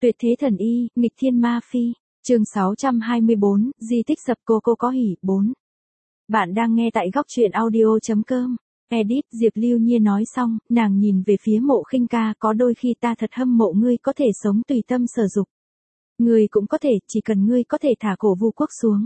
Tuyệt thế thần y, nghịch thiên ma phi. Chương 624, di tích sập cô có hỉ, 4. Bạn đang nghe tại góc truyện audio.com. Edit Diệp Lưu Nhiên nói xong, nàng nhìn về phía Mộ Khinh Ca, có đôi khi ta thật hâm mộ ngươi có thể sống tùy tâm sở dục. Ngươi cũng có thể, chỉ cần ngươi có thể thả cổ Vu Quốc xuống.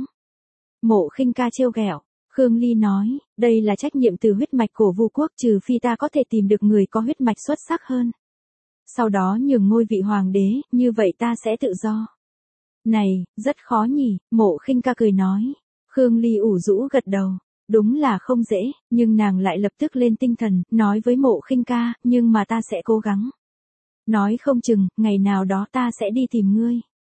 Mộ Khinh Ca trêu ghẹo. Khương Ly nói, đây là trách nhiệm từ huyết mạch của Vu Quốc, trừ phi ta có thể tìm được người có huyết mạch xuất sắc hơn. Sau đó nhường ngôi vị hoàng đế, như vậy ta sẽ tự do. Này, rất khó nhỉ, Mộ Khinh Ca cười nói. Khương Ly ủ rũ gật đầu. Đúng là không dễ, nhưng nàng lại lập tức lên tinh thần, nói với Mộ Khinh Ca, nhưng mà ta sẽ cố gắng. Nói không chừng, ngày nào đó ta sẽ đi tìm ngươi.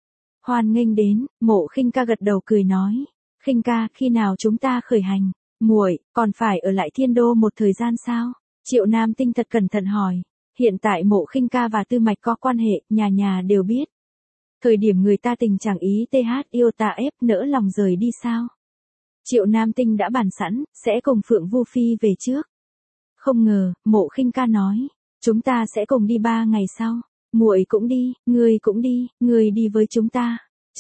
Hoan nghênh đến, Mộ Khinh Ca gật đầu cười nói. Khinh Ca, khi nào chúng ta khởi hành? Muội, còn phải ở lại Thiên Đô một thời gian sao? Triệu Nam Tinh thật cẩn thận hỏi. Hiện tại Mộ Khinh Ca và Tư Mạch có quan hệ, nhà nhà đều biết. Thời điểm người ta tình chẳng ý TH yêu ta ép nỡ lòng rời đi sao? Triệu Nam Tinh đã bàn sẵn, sẽ cùng Phượng Vu Phi về trước. Không ngờ, Mộ Khinh Ca nói, chúng ta sẽ cùng đi 3 ngày sau. Muội cũng đi, ngươi cũng đi, ngươi đi với chúng ta.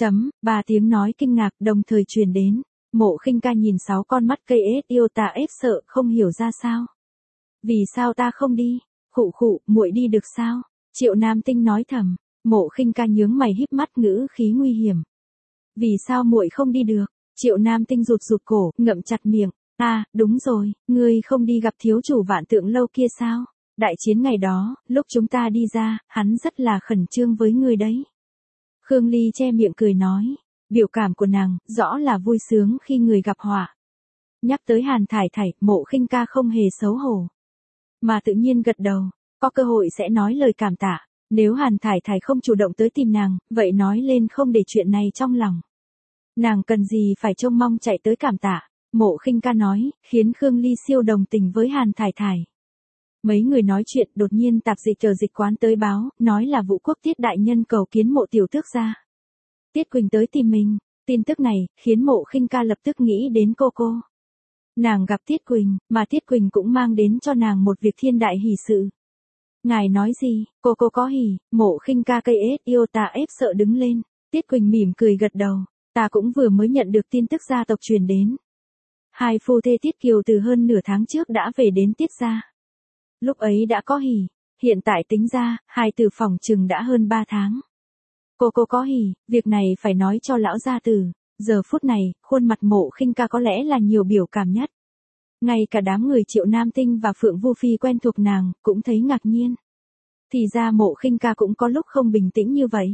Ba tiếng nói kinh ngạc đồng thời truyền đến. Mộ Khinh Ca nhìn 6 con mắt cây ết yêu ta ép sợ không hiểu ra sao. Vì sao ta không đi? Khụ khụ, muội đi được sao? Triệu Nam Tinh nói thầm. Mộ Khinh Ca nhướng mày híp mắt ngữ khí nguy hiểm. Vì sao muội không đi được? Triệu Nam Tinh rụt cổ, ngậm chặt miệng. À, đúng rồi, ngươi không đi gặp thiếu chủ Vạn Tượng lâu kia sao? Đại chiến ngày đó, lúc chúng ta đi ra, hắn rất là khẩn trương với ngươi đấy. Khương Ly che miệng cười nói. Biểu cảm của nàng, rõ là vui sướng khi người gặp họa. Nhắc tới Hàn Thải Thải, Mộ Khinh Ca không hề xấu hổ. Mà tự nhiên gật đầu, có cơ hội sẽ nói lời cảm tạ. Nếu Hàn Thải Thải không chủ động tới tìm nàng, vậy nói lên không để chuyện này trong lòng. Nàng cần gì phải trông mong chạy tới cảm tạ, Mộ Khinh Ca nói, khiến Khương Ly siêu đồng tình với Hàn Thải Thải. Mấy người nói chuyện đột nhiên tạp dịch ở dịch quán tới báo, nói là Vũ Quốc Tiết đại nhân cầu kiến Mộ tiểu tước gia. Tiết Quỳnh tới tìm mình, tin tức này, khiến Mộ Khinh Ca lập tức nghĩ đến cô. Nàng gặp Tiết Quỳnh, mà Tiết Quỳnh cũng mang đến cho nàng một việc thiên đại hỷ sự. Ngài nói gì, cô có hỉ, Mộ Khinh Ca cây ết yêu ta ép sợ đứng lên. Tiết Quỳnh mỉm cười gật đầu, ta cũng vừa mới nhận được tin tức gia tộc truyền đến. Hai phu thê Tiết Kiều từ hơn nửa tháng trước đã về đến Tiết gia. Lúc ấy đã có hỉ, hiện tại tính ra, hai từ phòng chừng đã hơn 3 tháng. Cô có hỉ, việc này phải nói cho lão gia tử. Giờ phút này, khuôn mặt Mộ Khinh Ca có lẽ là nhiều biểu cảm nhất. Ngay cả đám người Triệu Nam Tinh và Phượng Vu Phi quen thuộc nàng, cũng thấy ngạc nhiên. Thì ra Mộ Khinh Ca cũng có lúc không bình tĩnh như vậy.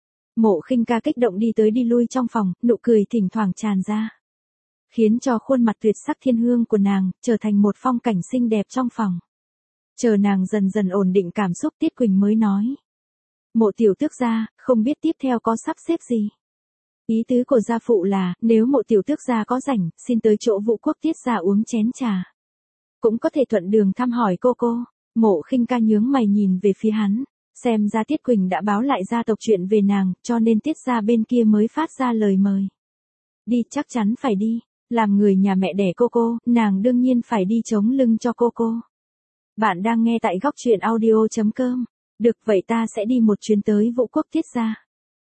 Mộ Khinh Ca kích động đi tới đi lui trong phòng, nụ cười thỉnh thoảng tràn ra. Khiến cho khuôn mặt tuyệt sắc thiên hương của nàng, trở thành một phong cảnh xinh đẹp trong phòng. Chờ nàng dần dần ổn định cảm xúc Tiết Quỳnh mới nói. Mộ tiểu tước gia, không biết tiếp theo có sắp xếp gì. Ý tứ của gia phụ là, nếu Mộ tiểu tước gia có rảnh, xin tới chỗ Vũ Quốc Tiết gia uống chén trà. Cũng có thể thuận đường thăm hỏi cô. Mộ Khinh Ca nhướng mày nhìn về phía hắn. Xem ra Tiết Quỳnh đã báo lại gia tộc chuyện về nàng, cho nên Tiết gia bên kia mới phát ra lời mời. Đi, chắc chắn phải đi. Làm người nhà mẹ đẻ cô, nàng đương nhiên phải đi chống lưng cho cô. Bạn đang nghe tại góc truyện audio.com. Được, vậy ta sẽ đi một chuyến tới Vũ Quốc Tiết gia.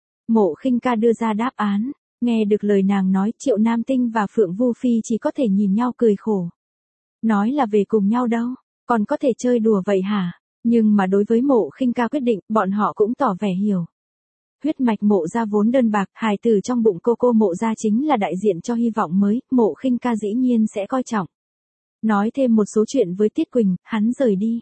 Mộ Khinh Ca đưa ra đáp án. Nghe được lời nàng nói, Triệu Nam Tinh và Phượng Vu Phi chỉ có thể nhìn nhau cười khổ. Nói là về cùng nhau đâu, còn có thể chơi đùa vậy hả? Nhưng mà đối với Mộ Khinh Ca quyết định, bọn họ cũng tỏ vẻ hiểu. Huyết mạch Mộ gia vốn đơn bạc, hài tử trong bụng cô Mộ gia chính là đại diện cho hy vọng mới, Mộ Khinh Ca dĩ nhiên sẽ coi trọng. Nói thêm một số chuyện với Tiết Quỳnh, hắn rời đi.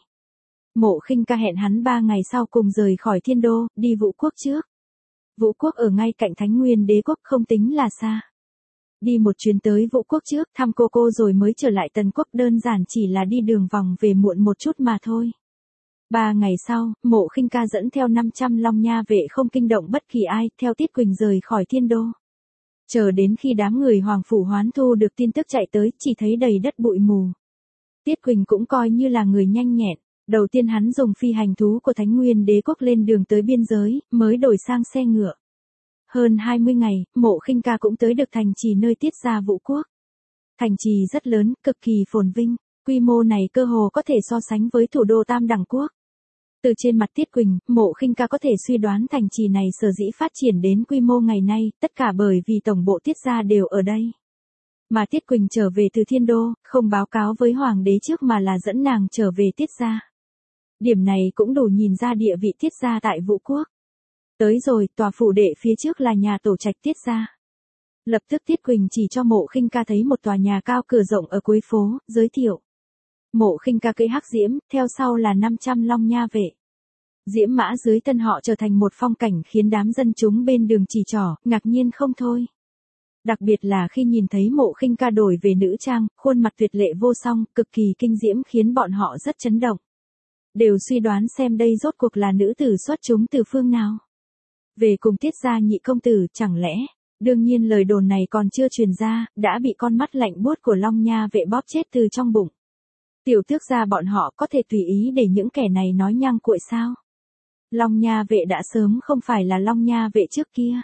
Mộ Khinh Ca hẹn hắn 3 ngày sau cùng rời khỏi Thiên Đô, đi Vũ Quốc trước. Vũ Quốc ở ngay cạnh Thánh Nguyên Đế quốc không tính là xa. Đi một chuyến tới Vũ Quốc trước, thăm cô rồi mới trở lại Tần Quốc, đơn giản chỉ là đi đường vòng về muộn một chút mà thôi. 3 ngày sau, Mộ Khinh Ca dẫn theo 500 Long Nha vệ không kinh động bất kỳ ai, theo Tiết Quỳnh rời khỏi Thiên Đô. Chờ đến khi đám người Hoàng Phủ Hoán thu được tin tức chạy tới, chỉ thấy đầy đất bụi mù. Tiết Quỳnh cũng coi như là người nhanh nhẹn. Đầu tiên hắn dùng phi hành thú của Thánh Nguyên Đế quốc lên đường tới biên giới, mới đổi sang xe ngựa. Hơn 20 ngày, Mộ Khinh Ca cũng tới được thành trì nơi Tiết gia Vũ Quốc. Thành trì rất lớn, cực kỳ phồn vinh, quy mô này cơ hồ có thể so sánh với thủ đô Tam Đẳng Quốc. Từ trên mặt Tiết Quỳnh, Mộ Khinh Ca có thể suy đoán thành trì này sở dĩ phát triển đến quy mô ngày nay, tất cả bởi vì tổng bộ Tiết gia đều ở đây. Mà Tiết Quỳnh trở về từ Thiên Đô, không báo cáo với Hoàng đế trước mà là dẫn nàng trở về Tiết gia. Điểm này cũng đủ nhìn ra địa vị Tiết gia tại Vũ Quốc. Tới rồi, tòa phủ đệ phía trước là nhà tổ trạch Tiết gia. Lập tức Tiết Quỳnh chỉ cho Mộ Khinh Ca thấy một tòa nhà cao cửa rộng ở cuối phố, giới thiệu. Mộ Khinh Ca cưỡi hắc diễm, theo sau là 500 long nha vệ. Diễm mã dưới thân họ trở thành một phong cảnh khiến đám dân chúng bên đường chỉ trỏ, ngạc nhiên không thôi. Đặc biệt là khi nhìn thấy Mộ Khinh Ca đổi về nữ trang, khuôn mặt tuyệt lệ vô song, cực kỳ kinh diễm khiến bọn họ rất chấn động. Đều suy đoán xem đây rốt cuộc là nữ tử xuất chúng từ phương nào. Về cùng Tiết gia nhị công tử, chẳng lẽ, đương nhiên lời đồn này còn chưa truyền ra, đã bị con mắt lạnh buốt của Long Nha vệ bóp chết từ trong bụng. Tiểu tước gia bọn họ có thể tùy ý để những kẻ này nói nhăng cuội sao? Long Nha vệ đã sớm không phải là Long Nha vệ trước kia.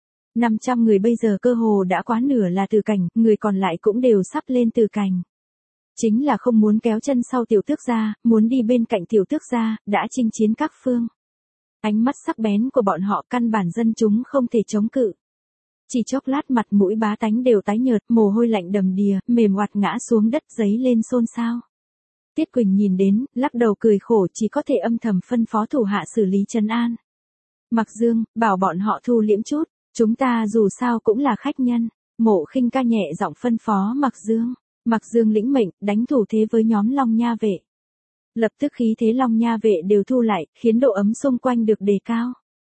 500 người bây giờ cơ hồ đã quá nửa là từ cảnh, người còn lại cũng đều sắp lên từ cảnh. Chính là không muốn kéo chân sau tiểu tước gia, muốn đi bên cạnh tiểu tước gia, đã chinh chiến các phương. Ánh mắt sắc bén của bọn họ căn bản dân chúng không thể chống cự. Chỉ chốc lát mặt mũi bá tánh đều tái nhợt, mồ hôi lạnh đầm đìa, mềm oặt ngã xuống đất giấy lên xôn xao. Tiết Quỳnh nhìn đến, lắc đầu cười khổ, chỉ có thể âm thầm phân phó thủ hạ xử lý trấn an. Mặc Dương, bảo bọn họ thu liễm chút, chúng ta dù sao cũng là khách nhân. Mộ Khinh Ca nhẹ giọng phân phó Mặc Dương. Mặc Dương lĩnh mệnh, đánh thủ thế với nhóm Long Nha vệ. Lập tức khí thế Long Nha vệ đều thu lại, khiến độ ấm xung quanh được đề cao.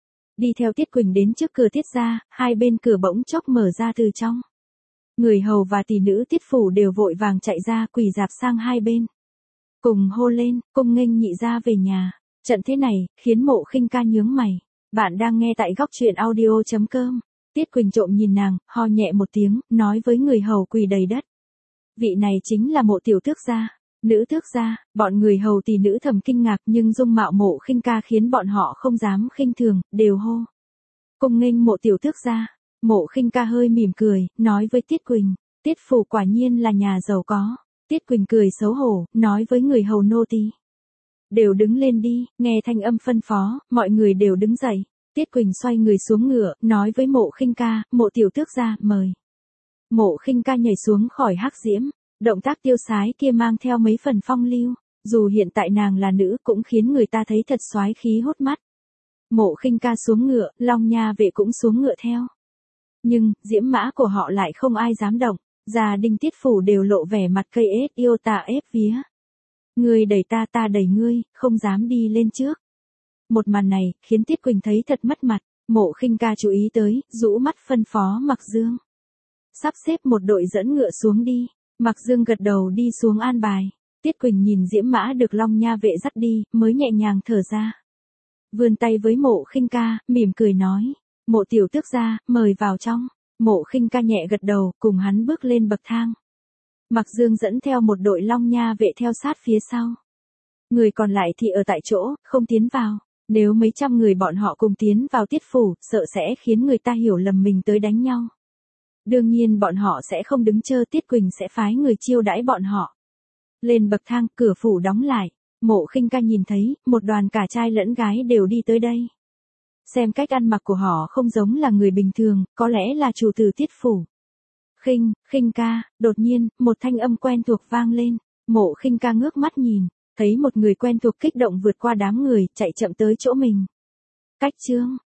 Đi theo Tiết Quỳnh đến trước cửa Tiết gia, hai bên cửa bỗng chốc mở ra từ trong. Người hầu và tỷ nữ Tiết phủ đều vội vàng chạy ra, quỳ rạp sang hai bên. Cùng hô lên, cung nghênh nhị gia về nhà. Trận thế này, khiến Mộ Khinh Ca nhướng mày. Bạn đang nghe tại góc truyện audio.com. Tiết Quỳnh trộm nhìn nàng, ho nhẹ một tiếng, nói với người hầu quỳ đầy đất. Vị này chính là Mộ tiểu tước gia. Nữ tước gia, bọn người hầu tỷ nữ thầm kinh ngạc nhưng dung mạo Mộ Khinh Ca khiến bọn họ không dám khinh thường, đều hô. Cung nghênh Mộ tiểu tước gia. Mộ Khinh Ca hơi mỉm cười, nói với Tiết Quỳnh, Tiết phủ quả nhiên là nhà giàu có. Tiết Quỳnh cười xấu hổ, nói với người hầu nô tỳ. Đều đứng lên đi, nghe thanh âm phân phó, mọi người đều đứng dậy. Tiết Quỳnh xoay người xuống ngựa, nói với Mộ Khinh Ca, Mộ tiểu tước gia, mời. Mộ Khinh Ca nhảy xuống khỏi hắc diễm. Động tác tiêu sái kia mang theo mấy phần phong lưu, dù hiện tại nàng là nữ cũng khiến người ta thấy thật soái khí hút mắt. Mộ Khinh Ca xuống ngựa, Long Nha vệ cũng xuống ngựa theo. Nhưng, diễm mã của họ lại không ai dám động, gia đình Tiết phủ đều lộ vẻ mặt cây ết yêu ta ép vía. Ngươi đẩy ta, ta đẩy ngươi, không dám đi lên trước. Một màn này, khiến Tiết Quỳnh thấy thật mất mặt, Mộ Khinh Ca chú ý tới, rũ mắt phân phó Mặc Dương. Sắp xếp một đội dẫn ngựa xuống đi. Mặc Dương gật đầu đi xuống an bài. Tiết Quỳnh nhìn diễm mã được Long Nha vệ dắt đi, mới nhẹ nhàng thở ra. Vươn tay với Mộ Khinh Ca, mỉm cười nói. Mộ tiểu tước gia, mời vào trong. Mộ Khinh Ca nhẹ gật đầu, cùng hắn bước lên bậc thang. Mặc Dương dẫn theo một đội Long Nha vệ theo sát phía sau. Người còn lại thì ở tại chỗ, không tiến vào. Nếu mấy trăm người bọn họ cùng tiến vào Tiết phủ, sợ sẽ khiến người ta hiểu lầm mình tới đánh nhau. Đương nhiên bọn họ sẽ không đứng chờ, Tiết Quỳnh sẽ phái người chiêu đãi bọn họ. Lên bậc thang, cửa phủ đóng lại. Mộ Khinh Ca nhìn thấy, một đoàn cả trai lẫn gái đều đi tới đây. Xem cách ăn mặc của họ không giống là người bình thường, có lẽ là chủ tử Tiết phủ. Khinh ca, đột nhiên, một thanh âm quen thuộc vang lên. Mộ Khinh Ca ngước mắt nhìn, thấy một người quen thuộc kích động vượt qua đám người, chạy chậm tới chỗ mình. Cách Trương,